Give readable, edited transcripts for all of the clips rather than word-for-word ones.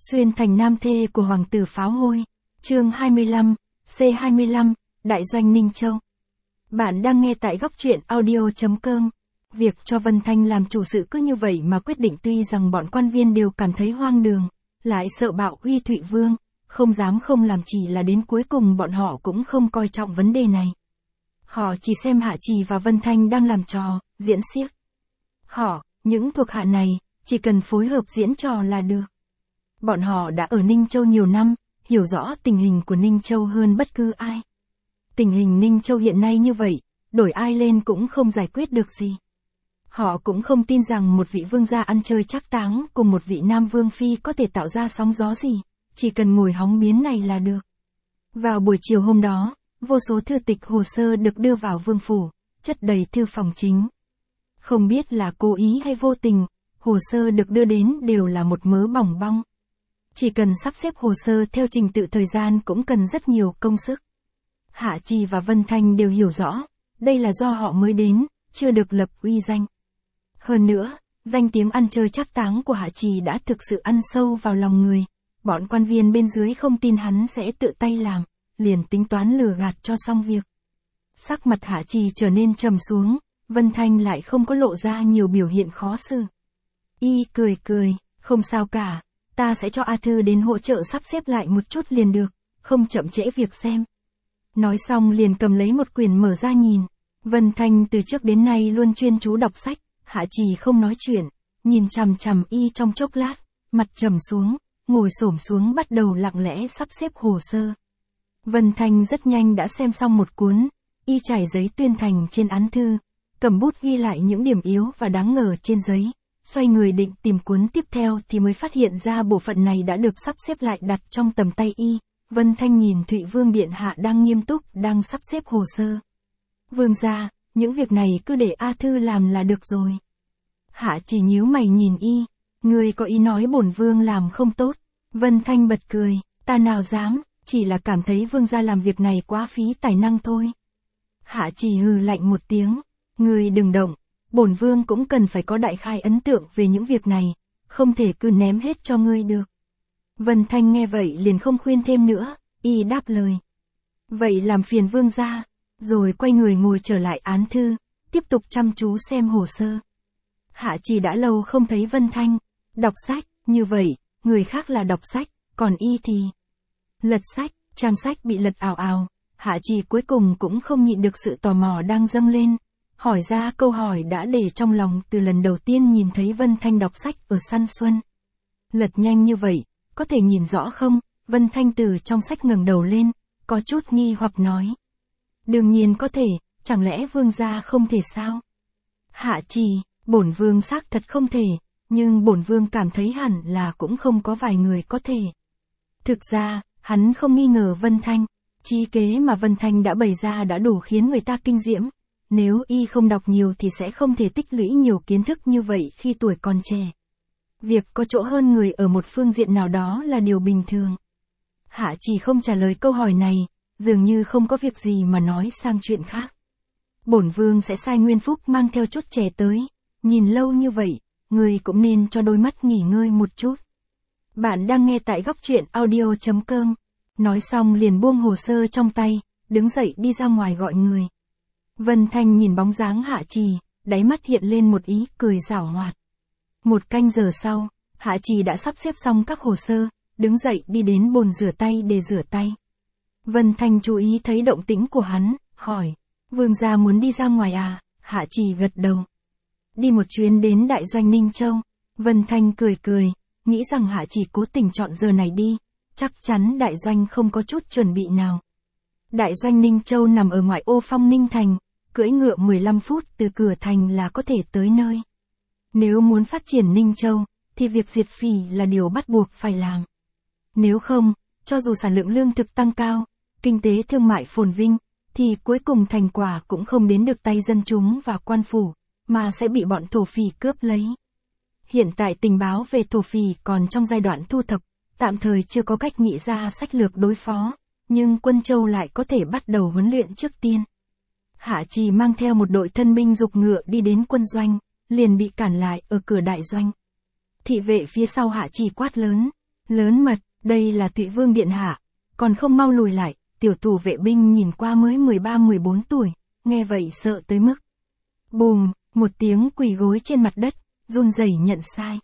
Xuyên thành nam thê của hoàng tử pháo hôi. Chương 25, C25, Đại doanh Ninh Châu. Bạn đang nghe tại góc truyện audio.com. Việc cho Vân Thanh làm chủ sự cứ như vậy mà quyết định, tuy rằng bọn quan viên đều cảm thấy hoang đường, lại sợ bạo uy Thụy Vương, không dám không làm, chỉ là đến cuối cùng bọn họ cũng không coi trọng vấn đề này. Họ chỉ xem Hạ Trì và Vân Thanh đang làm trò, diễn xiếc. Họ, những thuộc hạ này, chỉ cần phối hợp diễn trò là được. Bọn họ đã ở Ninh Châu nhiều năm, hiểu rõ tình hình của Ninh Châu hơn bất cứ ai. Tình hình Ninh Châu hiện nay như vậy, đổi ai lên cũng không giải quyết được gì. Họ cũng không tin rằng một vị vương gia ăn chơi trác táng cùng một vị nam vương phi có thể tạo ra sóng gió gì, chỉ cần ngồi hóng biến này là được. Vào buổi chiều hôm đó, vô số thư tịch hồ sơ được đưa vào vương phủ, chất đầy thư phòng chính. Không biết là cố ý hay vô tình, hồ sơ được đưa đến đều là một mớ bỏng bong. Chỉ cần sắp xếp hồ sơ theo trình tự thời gian cũng cần rất nhiều công sức. Hạ Trì và Vân Thanh đều hiểu rõ, đây là do họ mới đến, chưa được lập uy danh. Hơn nữa, danh tiếng ăn chơi trác táng của Hạ Trì đã thực sự ăn sâu vào lòng người. Bọn quan viên bên dưới không tin hắn sẽ tự tay làm, liền tính toán lừa gạt cho xong việc. Sắc mặt Hạ Trì trở nên trầm xuống, Vân Thanh lại không có lộ ra nhiều biểu hiện khó xử. Y cười cười, không sao cả, ta sẽ cho A Thư đến hỗ trợ sắp xếp lại một chút liền được, không chậm trễ việc xem. Nói xong liền cầm lấy một quyển mở ra nhìn. Vân Thanh từ trước đến nay luôn chuyên chú đọc sách, Hạ Trì không nói chuyện, nhìn chằm chằm y trong chốc lát, mặt trầm xuống, ngồi xổm xuống bắt đầu lặng lẽ sắp xếp hồ sơ. Vân Thanh rất nhanh đã xem xong một cuốn, y trải giấy tuyên thành trên án thư, cầm bút ghi lại những điểm yếu và đáng ngờ trên giấy, xoay người định tìm cuốn tiếp theo thì mới phát hiện ra bộ phận này đã được sắp xếp lại đặt trong tầm tay y. Vân Thanh nhìn Thụy Vương điện hạ đang nghiêm túc đang sắp xếp hồ sơ. Vương gia, những việc này cứ để A Thư làm là được rồi. Hạ Trì nhíu mày nhìn y, người có ý nói bổn vương làm không tốt. Vân Thanh bật cười, ta nào dám, chỉ là cảm thấy vương gia làm việc này quá phí tài năng thôi. Hạ Trì hừ lạnh một tiếng, người đừng động, bổn vương cũng cần phải có đại khai ấn tượng về những việc này, không thể cứ ném hết cho ngươi được. Vân Thanh nghe vậy liền không khuyên thêm nữa, y đáp lời. Vậy làm phiền vương gia, rồi quay người ngồi trở lại án thư, tiếp tục chăm chú xem hồ sơ. Hạ Trì đã lâu không thấy Vân Thanh, đọc sách, như vậy, người khác là đọc sách, còn y thì lật sách, trang sách bị lật ào ào. Hạ Trì cuối cùng cũng không nhịn được sự tò mò đang dâng lên, hỏi ra câu hỏi đã để trong lòng từ lần đầu tiên nhìn thấy Vân Thanh đọc sách ở Săn Xuân. Lật nhanh như vậy, có thể nhìn rõ không? Vân Thanh từ trong sách ngẩng đầu lên, có chút nghi hoặc nói. Đương nhiên có thể, chẳng lẽ vương gia không thể sao? Hạ Trì, bổn vương xác thật không thể, nhưng bổn vương cảm thấy hẳn là cũng không có vài người có thể. Thực ra, hắn không nghi ngờ Vân Thanh, trí kế mà Vân Thanh đã bày ra đã đủ khiến người ta kinh diễm. Nếu y không đọc nhiều thì sẽ không thể tích lũy nhiều kiến thức như vậy khi tuổi còn trẻ. Việc có chỗ hơn người ở một phương diện nào đó là điều bình thường. Hạ Trì không trả lời câu hỏi này, dường như không có việc gì mà nói sang chuyện khác. Bổn vương sẽ sai Nguyên Phúc mang theo chút trẻ tới, nhìn lâu như vậy, người cũng nên cho đôi mắt nghỉ ngơi một chút. Bạn đang nghe tại góc truyện audio.com. Nói xong liền buông hồ sơ trong tay, đứng dậy đi ra ngoài gọi người. Vân Thanh nhìn bóng dáng Hạ Trì, đáy mắt hiện lên một ý cười giảo hoạt. Một canh giờ sau, Hạ Trì đã sắp xếp xong các hồ sơ, đứng dậy đi đến bồn rửa tay để rửa tay. Vân Thanh chú ý thấy động tĩnh của hắn, hỏi, vương gia muốn đi ra ngoài à? Hạ Trì gật đầu. Đi một chuyến đến đại doanh Ninh Châu. Vân Thanh cười cười, nghĩ rằng Hạ Trì cố tình chọn giờ này đi, chắc chắn đại doanh không có chút chuẩn bị nào. Đại doanh Ninh Châu nằm ở ngoại ô Phong Ninh Thành, cưỡi ngựa 15 phút từ cửa thành là có thể tới nơi. Nếu muốn phát triển Ninh Châu, thì việc diệt phỉ là điều bắt buộc phải làm. Nếu không, cho dù sản lượng lương thực tăng cao, kinh tế thương mại phồn vinh, thì cuối cùng thành quả cũng không đến được tay dân chúng và quan phủ, mà sẽ bị bọn thổ phỉ cướp lấy. Hiện tại tình báo về thổ phỉ còn trong giai đoạn thu thập, tạm thời chưa có cách nghĩ ra sách lược đối phó, nhưng quân Châu lại có thể bắt đầu huấn luyện trước tiên. Hạ Trì mang theo một đội thân binh giục ngựa đi đến quân doanh, liền bị cản lại ở cửa đại doanh. Thị vệ phía sau Hạ Trì quát lớn, Lớn mật, đây là Thụy Vương điện hạ, còn không mau lùi lại, tiểu thủ vệ binh nhìn qua mới 13-14 tuổi, nghe vậy sợ tới mức. Bùm, một tiếng quỳ gối trên mặt đất, run rẩy nhận sai.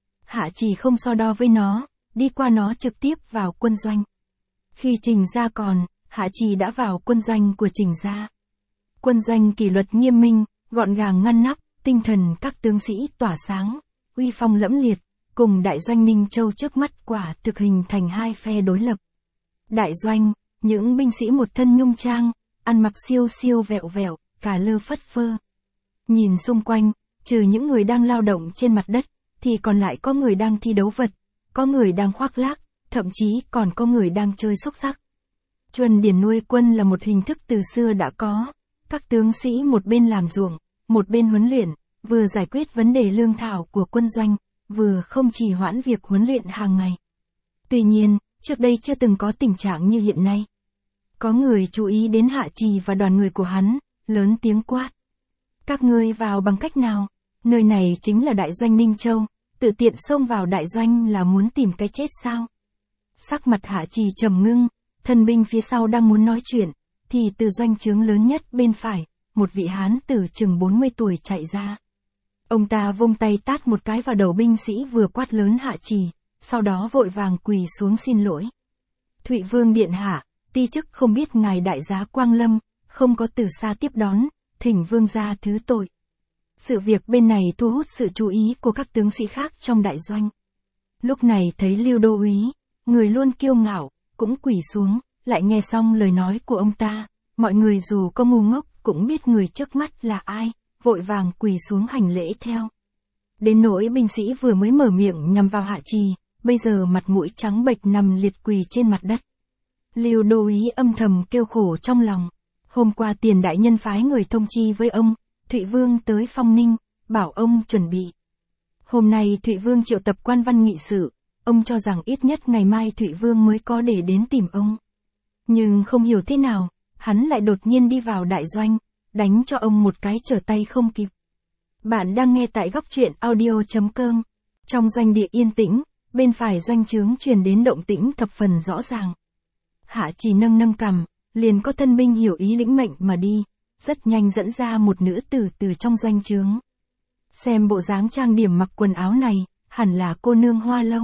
Hạ Trì không so đo với nó, đi qua nó trực tiếp vào quân doanh. Khi Trình Gia còn, Hạ Trì đã vào quân doanh của Trình Gia. Quân doanh kỷ luật nghiêm minh, gọn gàng ngăn nắp, tinh thần các tướng sĩ tỏa sáng, uy phong lẫm liệt, cùng đại doanh Ninh Châu trước mắt quả thực hình thành hai phe đối lập. Đại doanh, những binh sĩ một thân nhung trang, ăn mặc siêu siêu vẹo vẹo, cả lơ phất phơ. Nhìn xung quanh, trừ những người đang lao động trên mặt đất, thì còn lại có người đang thi đấu vật, có người đang khoác lác, thậm chí còn có người đang chơi xúc xắc. Chuẩn điển nuôi quân là một hình thức từ xưa đã có, các tướng sĩ một bên làm ruộng, một bên huấn luyện, vừa giải quyết vấn đề lương thảo của quân doanh, vừa không trì hoãn việc huấn luyện hàng ngày. Tuy nhiên, trước đây chưa từng có tình trạng như hiện nay. Có người chú ý đến Hạ Trì và đoàn người của hắn, lớn tiếng quát. Các ngươi vào bằng cách nào? Nơi này chính là đại doanh Ninh Châu, tự tiện xông vào đại doanh là muốn tìm cái chết sao? Sắc mặt Hạ Trì trầm ngưng, thân binh phía sau đang muốn nói chuyện, thì từ doanh trướng lớn nhất bên phải, một vị hán tử chừng 40 tuổi chạy ra. Ông ta vung tay tát một cái vào đầu binh sĩ vừa quát lớn Hạ Trì, sau đó vội vàng quỳ xuống xin lỗi. Thụy Vương điện hạ, ti chức không biết ngài đại giá quang lâm, không có từ xa tiếp đón, thỉnh vương gia thứ tội. Sự việc bên này thu hút sự chú ý của các tướng sĩ khác trong đại doanh. Lúc này thấy Lưu đô úy, người luôn kiêu ngạo, cũng quỳ xuống, lại nghe xong lời nói của ông ta, mọi người dù có ngu ngốc cũng biết người trước mắt là ai, vội vàng quỳ xuống hành lễ theo. Đến nỗi binh sĩ vừa mới mở miệng nhằm vào Hạ Trì, bây giờ mặt mũi trắng bệch nằm liệt quỳ trên mặt đất. Lưu đô úy âm thầm kêu khổ trong lòng. Hôm qua Tiền đại nhân phái người thông chi với ông, Thụy Vương tới Phong Ninh, bảo ông chuẩn bị. Hôm nay Thụy Vương triệu tập quan văn nghị sự, ông cho rằng ít nhất ngày mai Thụy Vương mới có để đến tìm ông. Nhưng không hiểu thế nào, hắn lại đột nhiên đi vào đại doanh, đánh cho ông một cái trở tay không kịp. Bạn đang nghe tại góc truyện audio.com. Trong doanh địa yên tĩnh, bên phải doanh trướng truyền đến động tĩnh thập phần rõ ràng. Hạ Trì nâng nâng cằm, liền có thân binh hiểu ý lĩnh mệnh mà đi, rất nhanh dẫn ra một nữ tử từ trong doanh trướng. Xem bộ dáng trang điểm mặc quần áo này, hẳn là cô nương Hoa Lâu.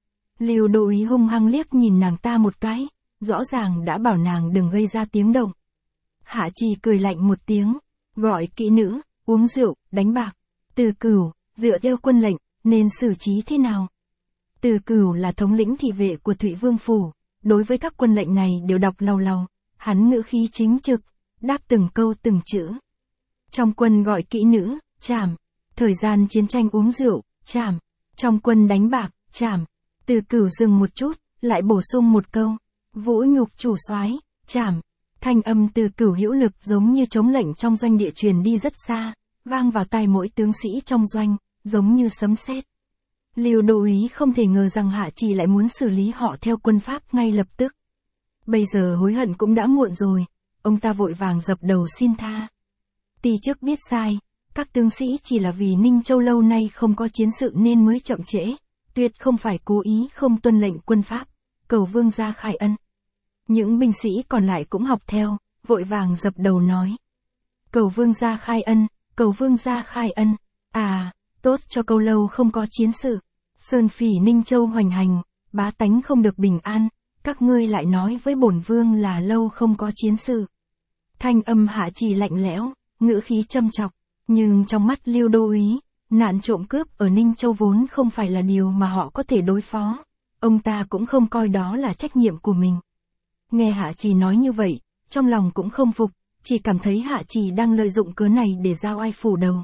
Lưu đô úy hung hăng liếc nhìn nàng ta một cái, rõ ràng đã bảo nàng đừng gây ra tiếng động. Hạ Trì cười lạnh một tiếng, gọi kỹ nữ, uống rượu, đánh bạc. Từ Cửu, dựa theo quân lệnh, nên xử trí thế nào? Từ Cửu là thống lĩnh thị vệ của Thụy Vương phủ, đối với các quân lệnh này đều đọc lầu lầu, hắn ngữ khí chính trực, đáp từng câu từng chữ. Trong quân gọi kỹ nữ, trảm. Thời gian chiến tranh uống rượu, trảm. Trong quân đánh bạc, trảm. Từ Cửu dừng một chút, lại bổ sung một câu, vũ nhục chủ soái, trảm. Thanh âm Từ Cửu hữu lực giống như trống lệnh trong doanh địa truyền đi rất xa, vang vào tai mỗi tướng sĩ trong doanh, giống như sấm sét. Lưu đô úy không thể ngờ rằng Hạ Trì lại muốn xử lý họ theo quân pháp ngay lập tức. Bây giờ hối hận cũng đã muộn rồi, ông ta vội vàng dập đầu xin tha. Ti chức biết sai, các tướng sĩ chỉ là vì Ninh Châu lâu nay không có chiến sự nên mới chậm trễ, tuyệt không phải cố ý không tuân lệnh quân pháp, cầu vương gia khai ân. Những binh sĩ còn lại cũng học theo, vội vàng dập đầu nói. Cầu vương gia khai ân, cầu vương gia khai ân, à, tốt cho câu lâu không có chiến sự. Sơn phỉ Ninh Châu hoành hành, bá tánh không được bình an, các ngươi lại nói với bổn vương là lâu không có chiến sự. Thanh âm Hạ Trì lạnh lẽo, ngữ khí châm chọc, nhưng trong mắt Lưu đô úy, nạn trộm cướp ở Ninh Châu vốn không phải là điều mà họ có thể đối phó, ông ta cũng không coi đó là trách nhiệm của mình. Nghe Hạ Trì nói như vậy, trong lòng cũng không phục, chỉ cảm thấy Hạ Trì đang lợi dụng cớ này để giao ai phủ đầu.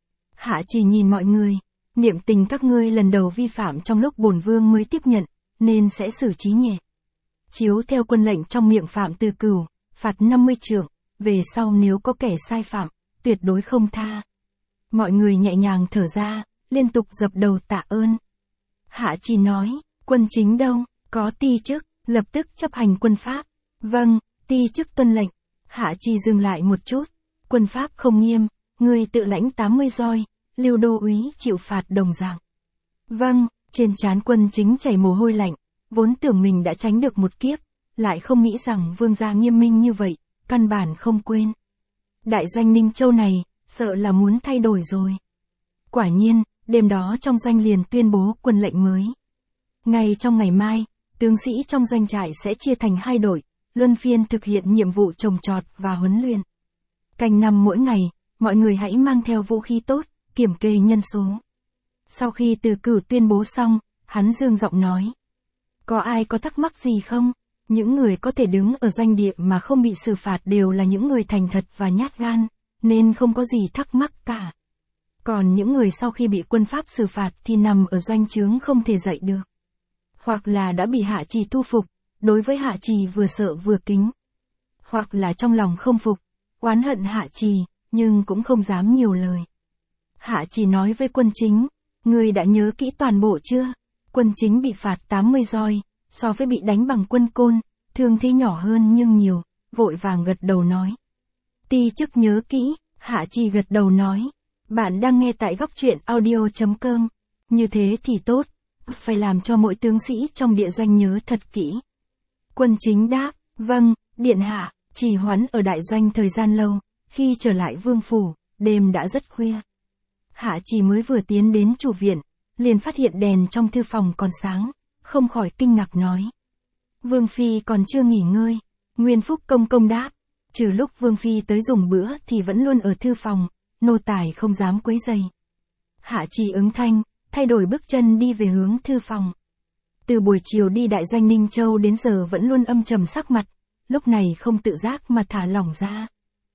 Hạ Trì nhìn mọi người, niệm tình các ngươi lần đầu vi phạm trong lúc bổn vương mới tiếp nhận, nên sẽ xử trí nhẹ. Chiếu theo quân lệnh trong miệng Phạm Từ Cửu, phạt 50 trượng, về sau nếu có kẻ sai phạm, tuyệt đối không tha. Mọi người nhẹ nhàng thở ra, liên tục dập đầu tạ ơn. Hạ Trì nói, quân chính đâu, có ti chức, lập tức chấp hành quân pháp. Vâng, ti chức tuân lệnh. Hạ Trì dừng lại một chút, quân pháp không nghiêm, người tự lãnh 80 roi, Lưu đô úy chịu phạt đồng dạng. Vâng, trên trán quân chính chảy mồ hôi lạnh, vốn tưởng mình đã tránh được một kiếp, lại không nghĩ rằng vương gia nghiêm minh như vậy, căn bản không quên. Đại doanh Ninh Châu này, sợ là muốn thay đổi rồi. Quả nhiên, đêm đó trong doanh liền tuyên bố quân lệnh mới. Ngay trong ngày mai, tướng sĩ trong doanh trại sẽ chia thành 2 đội, luân phiên thực hiện nhiệm vụ trồng trọt và huấn luyện. Canh năm mỗi ngày, mọi người hãy mang theo vũ khí tốt, kiểm kê nhân số. Sau khi Từ Cửu tuyên bố xong, hắn dương giọng nói. Có ai có thắc mắc gì không? Những người có thể đứng ở doanh địa mà không bị xử phạt đều là những người thành thật và nhát gan, nên không có gì thắc mắc cả. Còn những người sau khi bị quân pháp xử phạt thì nằm ở doanh trướng không thể dậy được. Hoặc là đã bị Hạ Trì thu phục, đối với Hạ Trì vừa sợ vừa kính. Hoặc là trong lòng không phục, oán hận Hạ Trì, nhưng cũng không dám nhiều lời. Hạ Trì nói với Quân Chính, người đã nhớ kỹ toàn bộ chưa? Quân Chính bị phạt 80 roi, so với bị đánh bằng quân côn, thương thế nhỏ hơn nhưng nhiều, vội vàng gật đầu nói. Ti chức nhớ kỹ, Hạ Trì gật đầu nói. Bạn đang nghe tại góc truyện audio.com. Như thế thì tốt, phải làm cho mỗi tướng sĩ trong địa doanh nhớ thật kỹ. Quân Chính đáp, vâng, điện hạ, trì hoãn ở đại doanh thời gian lâu, khi trở lại vương phủ, đêm đã rất khuya. Hạ Trì mới vừa tiến đến chủ viện, liền phát hiện đèn trong thư phòng còn sáng, không khỏi kinh ngạc nói. Vương Phi còn chưa nghỉ ngơi, Nguyên Phúc công công đáp, trừ lúc Vương Phi tới dùng bữa thì vẫn luôn ở thư phòng, nô tài không dám quấy rầy. Hạ Trì ứng thanh, thay đổi bước chân đi về hướng thư phòng. Từ buổi chiều đi đại doanh Ninh Châu đến giờ vẫn luôn âm trầm sắc mặt, lúc này không tự giác mà thả lỏng ra.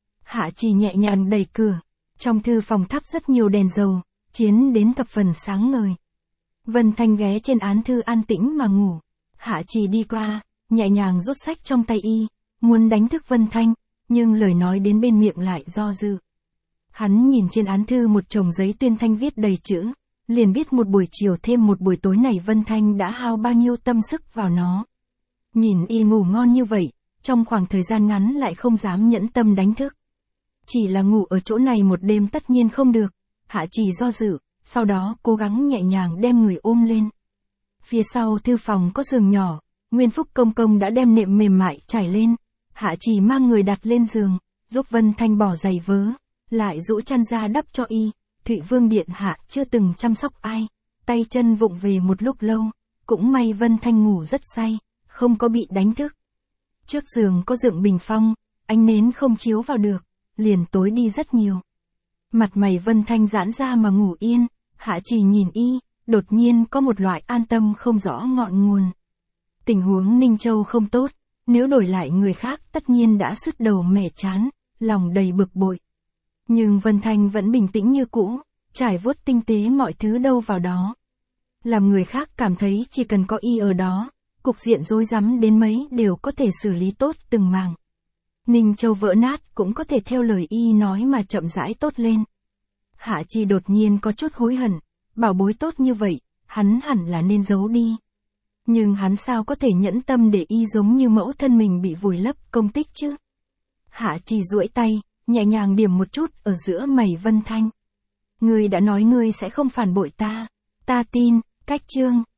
Hạ Trì nhẹ nhàng đẩy cửa, trong thư phòng thắp rất nhiều đèn dầu, chiếu đến thập phần sáng ngời. Vân Thanh ghé trên án thư an tĩnh mà ngủ. Hạ Trì đi qua, nhẹ nhàng rút sách trong tay y, muốn đánh thức Vân Thanh, nhưng lời nói đến bên miệng lại do dự. Hắn nhìn trên án thư một chồng giấy tuyên thanh viết đầy chữ, liền biết một buổi chiều thêm một buổi tối này Vân Thanh đã hao bao nhiêu tâm sức vào nó. Nhìn y ngủ ngon như vậy, trong khoảng thời gian ngắn lại không dám nhẫn tâm đánh thức. Chỉ là ngủ ở chỗ này một đêm tất nhiên không được, Hạ Trì do dự, sau đó cố gắng nhẹ nhàng đem người ôm lên. Phía sau thư phòng có giường nhỏ, Nguyên Phúc công công đã đem nệm mềm mại trải lên, Hạ Trì mang người đặt lên giường, giúp Vân Thanh bỏ giày vớ, lại rũ chăn ra đắp cho y. Thụy Vương điện hạ chưa từng chăm sóc ai, tay chân vụng về một lúc lâu, cũng may Vân Thanh ngủ rất say, không có bị đánh thức. Trước giường có dựng bình phong, ánh nến không chiếu vào được, liền tối đi rất nhiều. Mặt mày Vân Thanh giãn ra mà ngủ yên, Hạ Trì nhìn y, đột nhiên có một loại an tâm không rõ ngọn nguồn. Tình huống Ninh Châu không tốt, nếu đổi lại người khác tất nhiên đã sứt đầu mẻ chán, lòng đầy bực bội. Nhưng Vân Thanh vẫn bình tĩnh như cũ, trải vuốt tinh tế mọi thứ đâu vào đó. Làm người khác cảm thấy chỉ cần có y ở đó, cục diện rối rắm đến mấy đều có thể xử lý tốt từng mảng. Ninh Châu vỡ nát cũng có thể theo lời y nói mà chậm rãi tốt lên. Hạ Trì đột nhiên có chút hối hận, bảo bối tốt như vậy, hắn hẳn là nên giấu đi. Nhưng hắn sao có thể nhẫn tâm để y giống như mẫu thân mình bị vùi lấp công tích chứ? Hạ Trì duỗi tay, nhẹ nhàng điểm một chút ở giữa mày Vân Thanh. Ngươi đã nói ngươi sẽ không phản bội ta. Ta tin, cách chương.